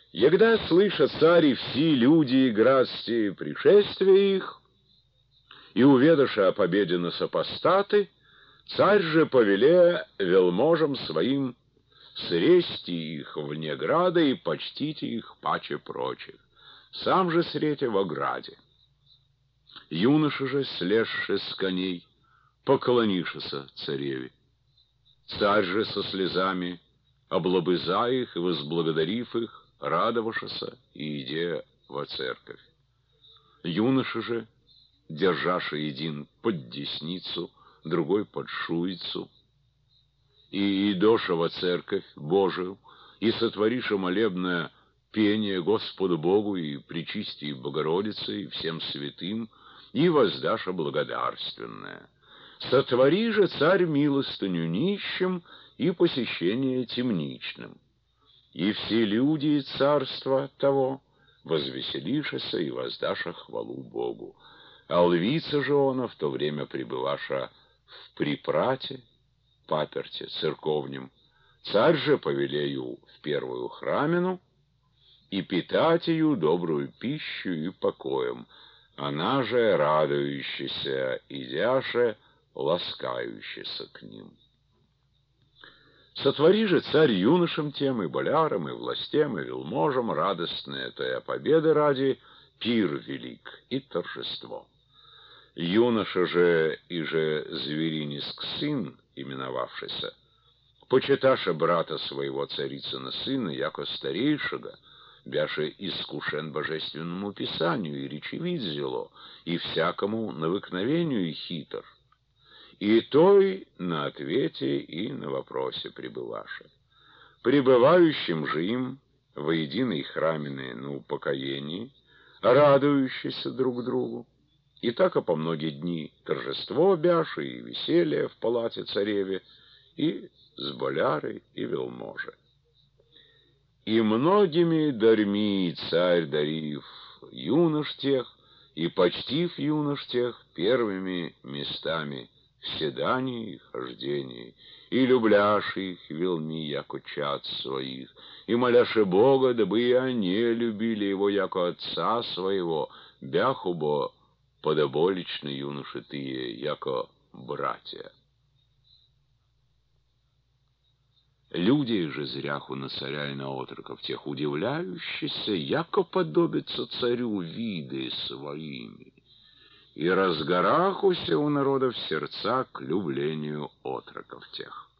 Егда слышат царь и все люди и грасти пришествия их, и уведоша о победе на сопостаты, царь же повеле велможам своим срести их вне града и почтите их паче прочих. Сам же срете во граде. Юноши же, слезши с коней, поклонишися цареве. Царь же со слезами, облобыза их и возблагодарив их, радовавшися и иде во церковь. Юноши же, держаша един под десницу, другой под шуицу, и идоша во церковь Божию, и сотвориша молебное пение Господу Богу и Пречистии Богородице и всем святым, и воздаша благодарственное. Сотвори же, царь, милостыню нищим и посещение темничным. И все люди царства того возвеселишися и воздаша хвалу Богу. А львица же она в то время пребываша в припрате, паперте церковнем, царь же повелею в первую храмину и питать ее добрую пищу и покоем, она же радующаяся, идяше, ласкающаяся к ним. Сотвори же, царь, юношам тем, и болярам, и властям, и велможам радостное тоя победы ради пир велик и торжество. Юноша же и же звериниск сын, именовавшийся, почиташа брата своего царицына сына, яко старейшего, бяше искушен божественному писанию и речевид зело, и всякому навыкновению хитр. И той на ответе и на вопросе пребываше. Пребывающим же им во единой храмине на упокоении, радующиеся друг другу, и так по многие дни торжество бяши и веселье в палате цареве, и с болярой и велможи. И многими дарьми царь дарив юнош тех, и почтив юнош тех первыми местами в седании и хождении, и любляши их велми, яко чад своих, и моляши Бога, дабы и они любили его, яко отца своего, бяхубо подоболичны юноши тые, яко братья. Люди же зряху на царя и на отроков тех удивляющиеся, яко подобится царю виды своими, и разгорахуся у народов сердца к люблению отроков тех.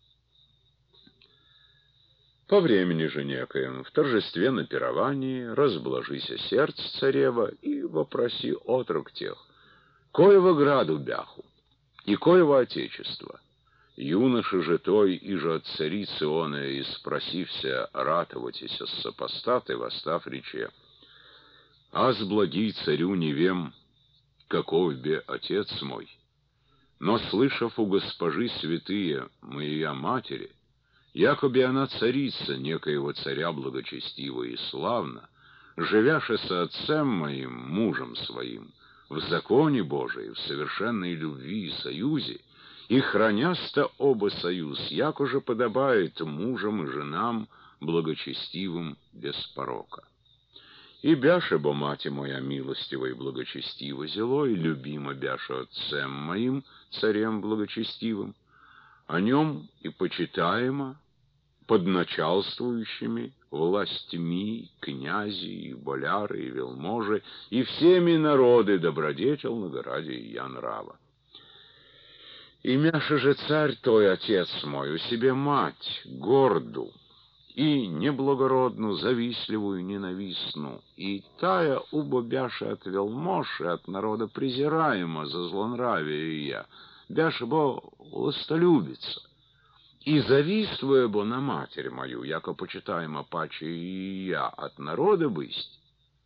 По времени же некоем, в торжестве на пировании, разблажися сердце царева и вопроси отрок тех, коего граду бяху и коего отечества. Юноша же той, и же от царицы оная, и спросився ратоватися с сопостаты, восстав рече: «Аз благий царю не вем, каков бе отец мой, но, слышав у госпожи святые, моя матери, якобы она царица некоего царя благочестива и славна, живяше со отцем моим, мужем своим, в законе Божием, в совершенной любви и союзе, и храняста оба союз, яко же подобает мужам и женам благочестивым без порока. И бяше бо мати моя милостива и благочестива зело, и любима бяше отцем моим, царем благочестивым, о нем и почитаема под началствующими властьми, князи, и боляры, и велможи, и всеми народы добродетельного ради я нрава. Имяше же царь той, отец мой, у себе мать, горду, и неблагородну, завистливую, ненавистну, и тая убо бяше от велмож и от народа презираема за злонравие я, бяше бо властолюбица, и завистуя бо на матерь мою, яко почитаема паче и я от народа бысть,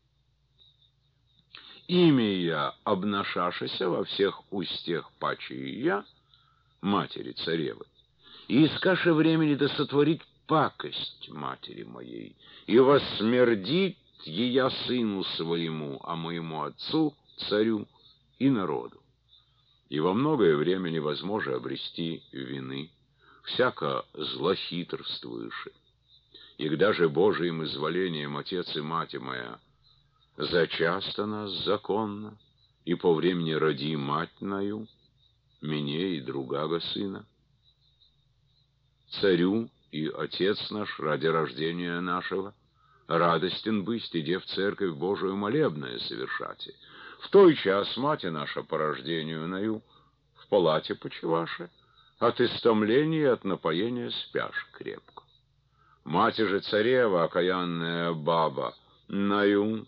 имя я обношашися во всех устех паче и я, матери царевы, и искаше времени да сотворить пакость матери моей, и воссмердит ея сыну своему, а моему отцу, царю и народу. И во многое время невозможно обрести вины, всяко злохитрствуешь. когда же Божиим изволением отец и мать моя зачасто нас законно, и по времени роди мать наю, мне и другага сына. Царю и отец наш ради рождения нашего радостен быть, иде в церковь Божию молебное совершати. В той час мать наша по рождению наю в палате почеваше, от истомления и от напоения спяшь крепко. Мать же царева, окаянная баба, наю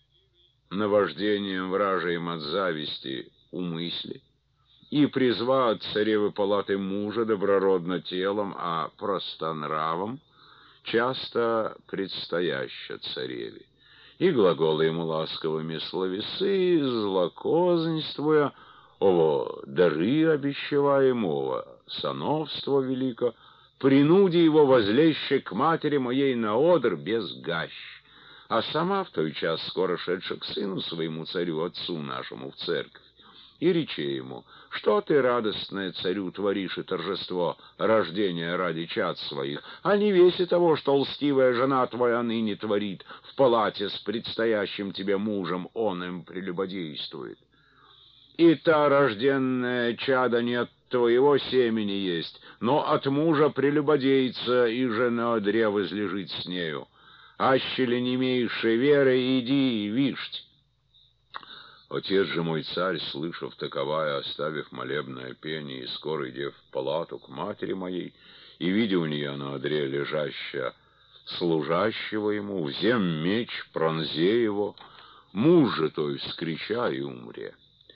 наваждением вражием от зависти умысли, и призва от царевы палаты мужа доброродно телом, а простонравом, часто предстояща цареве, и глаголы ему ласковыми словесы, злокознствуя, ово дары обещеваемого, сановство велико, принуди его возлеще к матери моей на одр без гащ, а сама в той час скоро шедша к сыну своему царю, отцу нашему, в церковь, и рече ему: что ты, радостное, царю творишь и торжество рождения ради чад своих, а не веси того, что лстивая жена твоя ныне творит в палате с предстоящим тебе мужем, он им прелюбодействует. И та рожденная чада не от твоего семени есть, но от мужа прелюбодейца, и же на одре возлежит с нею. Аще ли не имеешь веры, иди и вишь. Отец же мой царь, слышав таковая, оставив молебное пение, и скоро идя в палату к матери моей, и видя у нее на одре лежащего служащего ему, взем меч, пронзе его, муж же той вскрича и умре.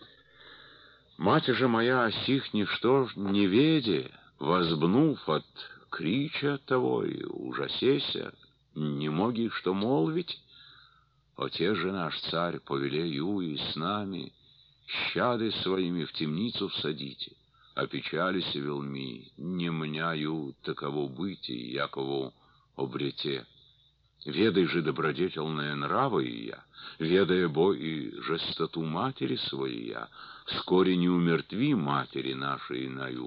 Мать же моя сих ничто не веде, возбнув от крича того и ужасеся, не моги что молвить. Отец же наш царь повелею и с нами щады своими в темницу всадите, опечалися велми, не мняю таково бытие, яково обрете. Ведай же добродетельные нравы и я, ведая бо и жестоту матери своей я, вскоре не умертви матери нашей наю,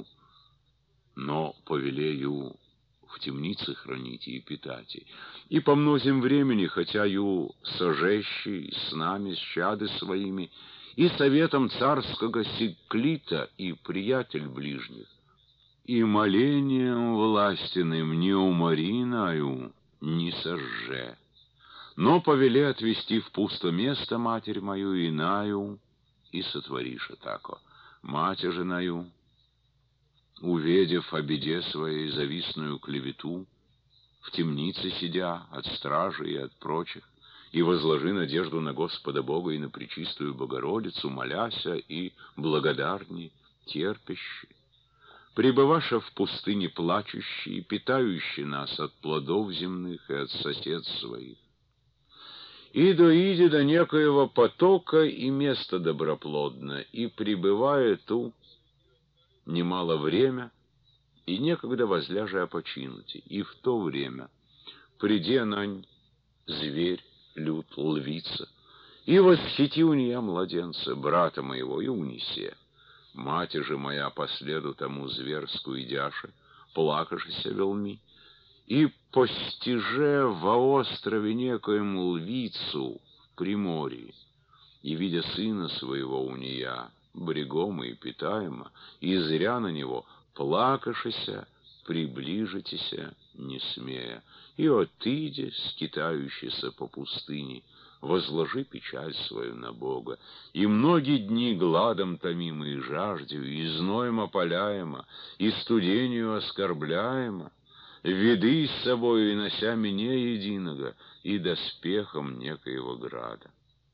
но повелею в темнице храните и питайте. И по мнозим времени, хотя ю сожещий с нами, с чады своими, и советом царского Сиклита и приятель ближних, и молением властиным не умори наю, не сожже, но повеле отвести в пусто место матерь мою и наю, и сотвориша тако. Мать же наю, увидев о беде своей завистную клевету, в темнице сидя от стражи и от прочих, и возложи надежду на Господа Бога и на Пречистую Богородицу, моляся и благодарни, терпящий, пребываша в пустыне плачущий, питающий нас от плодов земных и от сосед своих, и доиди до некоего потока и места доброплодно, и пребывая ту немало время, и некогда возляже опочинути, и в то время приде нань зверь, люд, львица, и восхити у нее младенца, брата моего, и унесе. Мать же моя последу тому зверскую идяше, плакашися велми, и постиже во острове некоему львицу в приморье, и, видя сына своего у нея, брегома и питаема, и зря на него плакашися, приближитеся, не смея, и отыде, скитающийся по пустыне, возложи печаль свою на Бога, и многие дни гладом томимо и жаждью, и зноем опаляемо, и студению оскорбляемо, веди с собою и нося меня единого, и доспехом некоего града.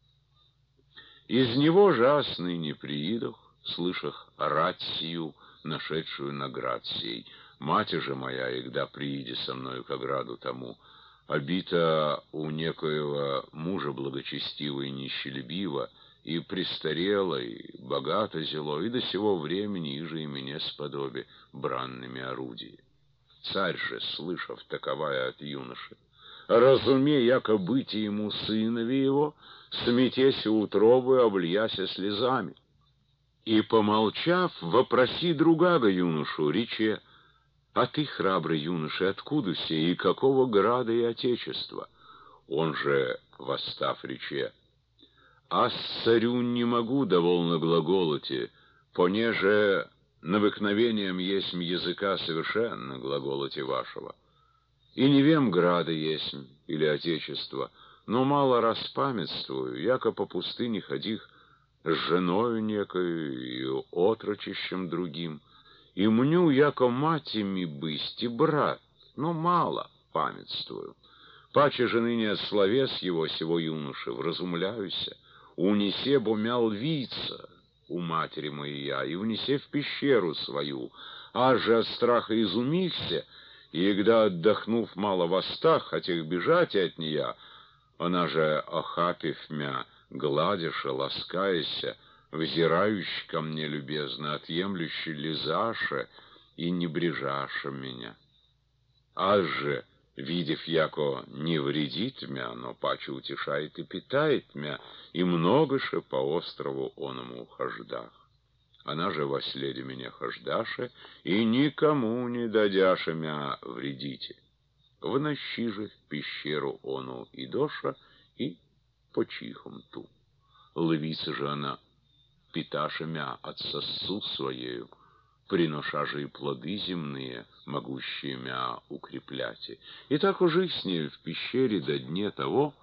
Из него жас ныне приидох, слышах рать сию, нашедшую наград сей. Мать же моя, егда прииди со мною к ограду тому, обита у некоего мужа благочестива и нищелюбива, и престарела, и богато зело, и до сего времени иже и меня сподоби бранными орудиями. Царь же, слышав таковая от юноши, разуме, яко быть ему сынови его, сметеся утробы, обляся слезами. И, помолчав, вопроси другого юношу, рече: А ты, храбрый юноша, откуда се и какого града и отечества? Он же, восстав, рече: а с царю не могу довольно глаголоти, понеже навыкновением есть языка совершенно глаголоти вашего. И не вем града есть или отечества, но мало распамятствую, яко по пустыне ходих с женою некою и отрочищем другим, и мню, яко матями бысть и брат, но мало памятствую. Паче же ныне словес его, сего юноши, вразумляюся, унесе, бо мял вица у матери моей я, и унесе в пещеру свою, а же от страха изумихся, и когда, отдохнув мало в остах, хотел бежать от нея, она же, охапив мя, гладиша, ласкаяся, взирающий ко мне любезно, отъемлющий лизаша и небрежаша меня. Аз же, видев, яко не вредит мя, но паче утешает и питает мя, и многоше по острову оному хождах. Она же во следе меня хождаше, и никому не дадяше мя вредите. Внощи же в пещеру ону и доша, и почихом ту. Львица же она, питаша мя от сосу своею, приноша же и плоды земные, могущие мя укрепляти. И так уже с нею в пещере до дне того,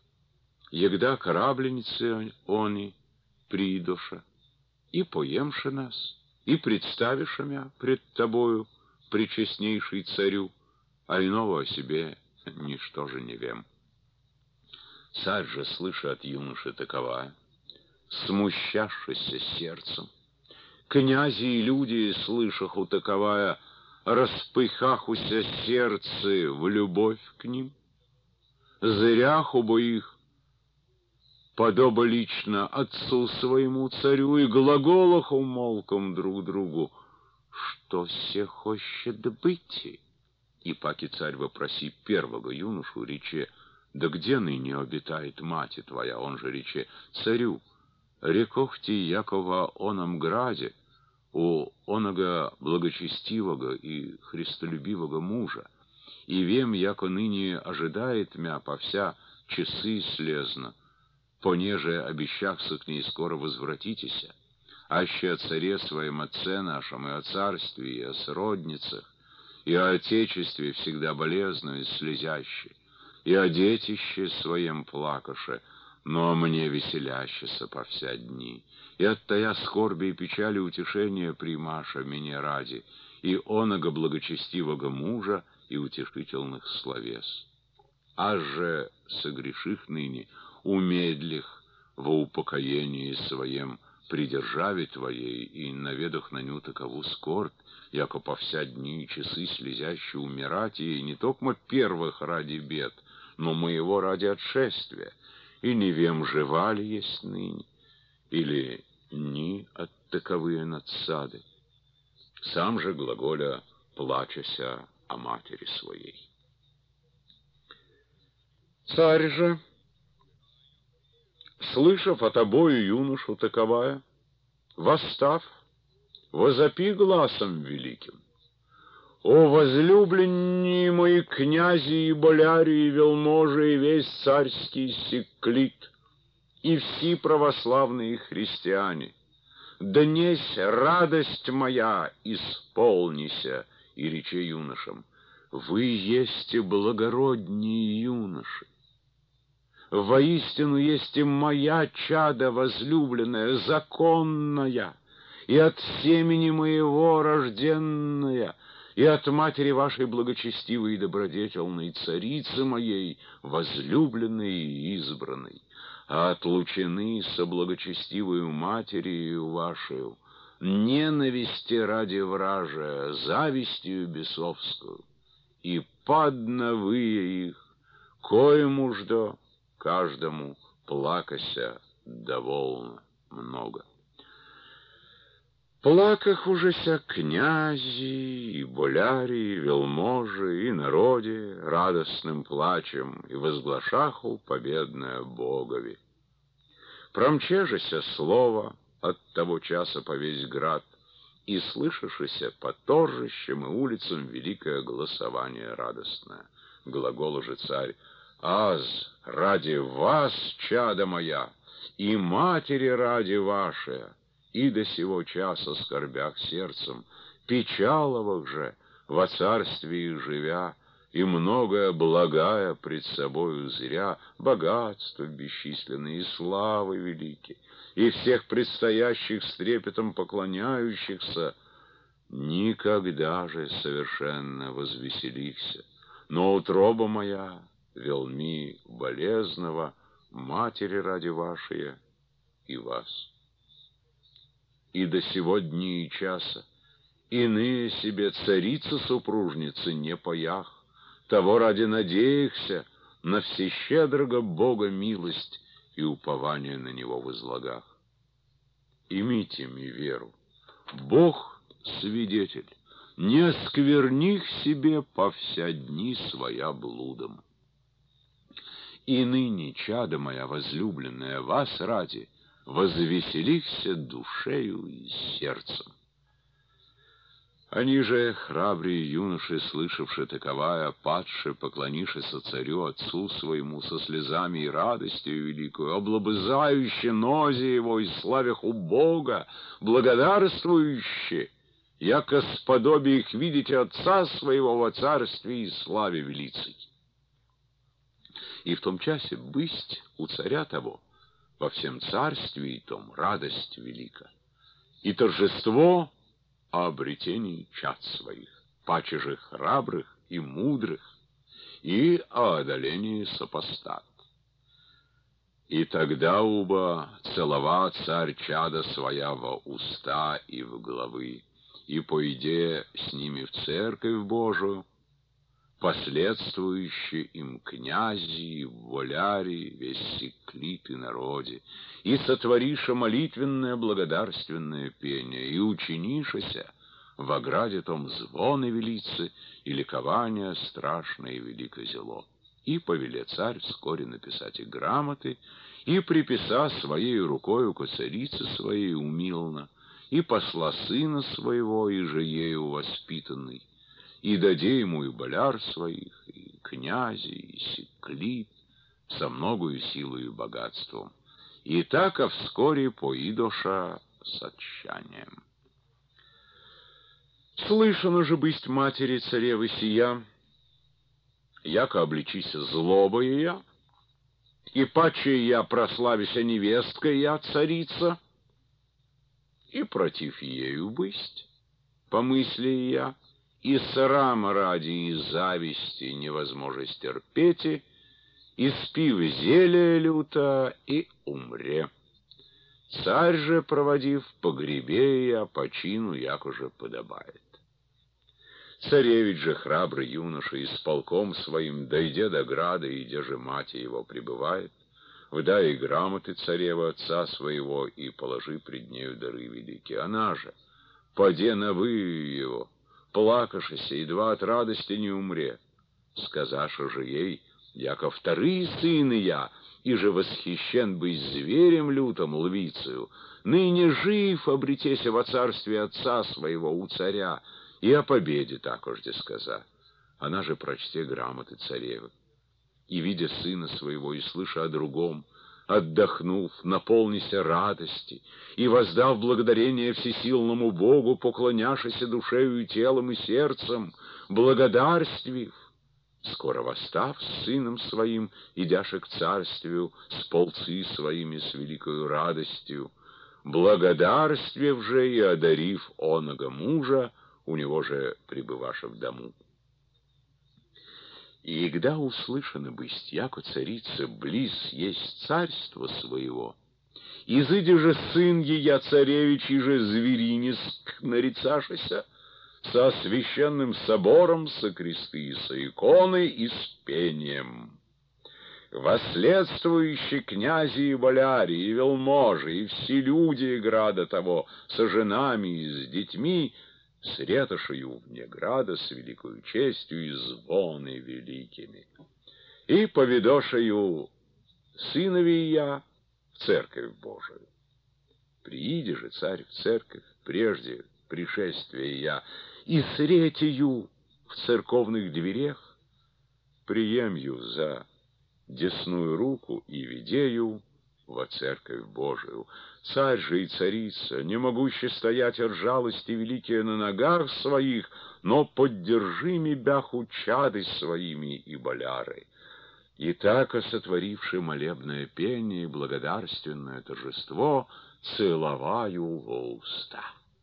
егда корабленицы они придоша, и поемши нас, и представиша мя пред тобою, пречестнейший царю, а иного о себе ничто же не вем. Царь же, слыша от юноши таковая, смущавшийся сердцем, князи и люди, слышаху таковая, распыхахуся сердце в любовь к ним, зряху бы их, подоба лично отцу своему царю, и глаголаху молком друг другу, что се хочет быть. И паки царь вопроси первого юношу, рече: да где ныне обитает мать твоя? Он же рече: царю, рекохти якова оном граде, у оного благочестивого и христолюбивого мужа, и вем, яко ныне ожидает мя по вся часы слезно, понеже обещахся к ней скоро возвратитеся, аще о царе своем, отце нашем, и о царстве, и о сродницах, и о отечестве всегда болезно и слезяще, и о детище своем плакаше, но мне веселящеся по вся дни, и от тая скорби и печали утешения примаша меня ради, и оного благочестивого мужа и утешительных словес. Аз же согреших ныне, умедлих во упокоении своем при державе твоей, и наведах на ню такову скорбь, яко по вся дни и часы слезяще умирать, и не токмо первых ради бед, но моего ради отшествия, и не вем, жива ли есть ныне, или ни от таковые надсады. Сам же глаголя плачася о матери своей. Царь же, слышав от обою юношу таковая, восстав, возопи гласом великим: «О возлюбленные мои князи и боляре, и велможи, и весь царский секлит, и все православные христиане! Днесь радость моя исполнися!» И рече юношам: «Вы есте благороднее юноши! Воистину есть и моя чада возлюбленная, законная, и от семени моего рожденная, и от матери вашей благочестивой и добродетельной, царицы моей, возлюбленной и избранной, а отлучены со благочестивою матерью вашей, ненависти ради вражия, завистью бесовскую, и подновые их, коему ждо каждому плакася довольно много. Плаках ужеся князи, и боляри, и велможи, и народе радостным плачем, и возглашаху победное Богови. Промчежеся слово от того часа по весь град, и слышавшееся по торжищам и улицам великое голосование радостное. Глагол же царь: «Аз ради вас, чадо моя, и матери ради вашей, и до сего часа скорбях сердцем, печаловых же во царстве живя, и многое благая пред собою зря, богатства бесчисленные и славы великие, и всех предстоящих с трепетом поклоняющихся, никогда же совершенно возвеселихся, но утроба моя велми болезного, матери ради вашей и вас. И до сего дни и часа иные себе царицы-супружницы не поях, того ради надеяхся на всещедрого Бога милость и упование на Него возлагах. Имите ми веру, Бог свидетель, не оскверних себе по вся дни своя блудом. И ныне, чадо моя возлюбленная, вас ради возвеселихся душею и сердцем. Они же, храбрые юноши, слышавши таковая, падши, поклонившися царю отцу своему со слезами и радостью великую, облобызающе нозе его и славяху Бога, благодарствующе, яко сподобие их видите отца своего во царстве и славе велицей. И в том часе бысть у царя того во всем царстве и том радость велика, и торжество о обретении чад своих, паче же храбрых и мудрых, и о одолении сопостат. И тогда уба целова царь чада своя во уста и в главы, и пойде с ними в церковь Божию, последствующие им князи, воляри, весь сиклит и народе, и сотвориша молитвенное благодарственное пение, и учинишася в ограде том звоны велицы и ликования страшное и велико зело. И повеле царь вскоре написать и грамоты, и приписа своей рукою ко царице своей умилно, и посла сына своего, и же ею воспитанный, и даде ему и боляр своих, и князи, и сиклит, со многою силою и богатством. И так, а вскоре поидоша с отчаянием. Слышано же бысть матери царевы сия, яко обличися злоба ее, и паче я прославися невестка я царица, и против ею бысть, помысли я, и срама ради, и зависти невозможность терпеть, и спив зелье люто, и умре. Царь же, проводив, погребе я по чину, як уже подобает. Царевич же, храбрый юноша, и с полком своим, дойдя до града, и где же мать его пребывает, выдай и грамоты царева отца своего, и положи пред нею дары великие. Она же, поде на вы его, плакавшися, едва от радости не умре. Сказаша же ей, яко вторые сыны я, и же восхищен быть зверем лютым львицею, ныне жив обретеся во царстве отца своего у царя, и о победе такожде сказа. Она же прочте грамоты царевы, и, видя сына своего, и слыша о другом, отдохнув, наполнися радости, и воздав благодарение всесилному Богу, поклоняшися душею и телом и сердцем, благодарствив, скоро восстав с сыном своим, идяше к царствию с полцы своими с великою радостью, благодарствив же и одарив оного мужа, у него же пребываша в дому. И когда услышано бысть, яко царица близ есть царство своего, изыди же сын ея царевич, и же звериниск нарицашися, со священным собором, со кресты, со иконой и с пением. Восследствующие князи и боляри, и велможи, и все люди града того, со женами и с детьми, сретошею вне града с великою честью и звоны великими. И поведошею сынови я в церковь Божию. Прииди же царь в церковь, прежде пришествия я, и сретею в церковных дверях, приемью за десную руку и ведею во церковь Божию. Царь же и царица, не могущи стоять от жалости великие на ногах своих, но поддержими бяху чады своими и боляры. И так, сотворивши молебное пение и благодарственное торжество, целоваю во уста.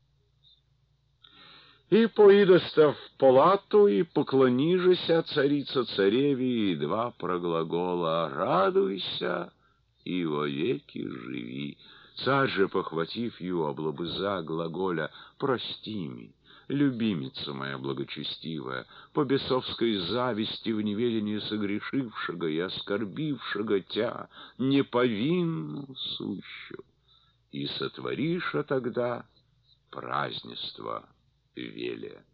И поидостав палату, и поклонижися царица цареве, и два проглагола: «Радуйся и вовеки живи». Царь же, похватив ее, облобыза глаголя: «Прости ми, любимица моя благочестивая, по бесовской зависти в неведении согрешившего и оскорбившего тя, неповинну сущу, и сотвориша тогда празднество велия».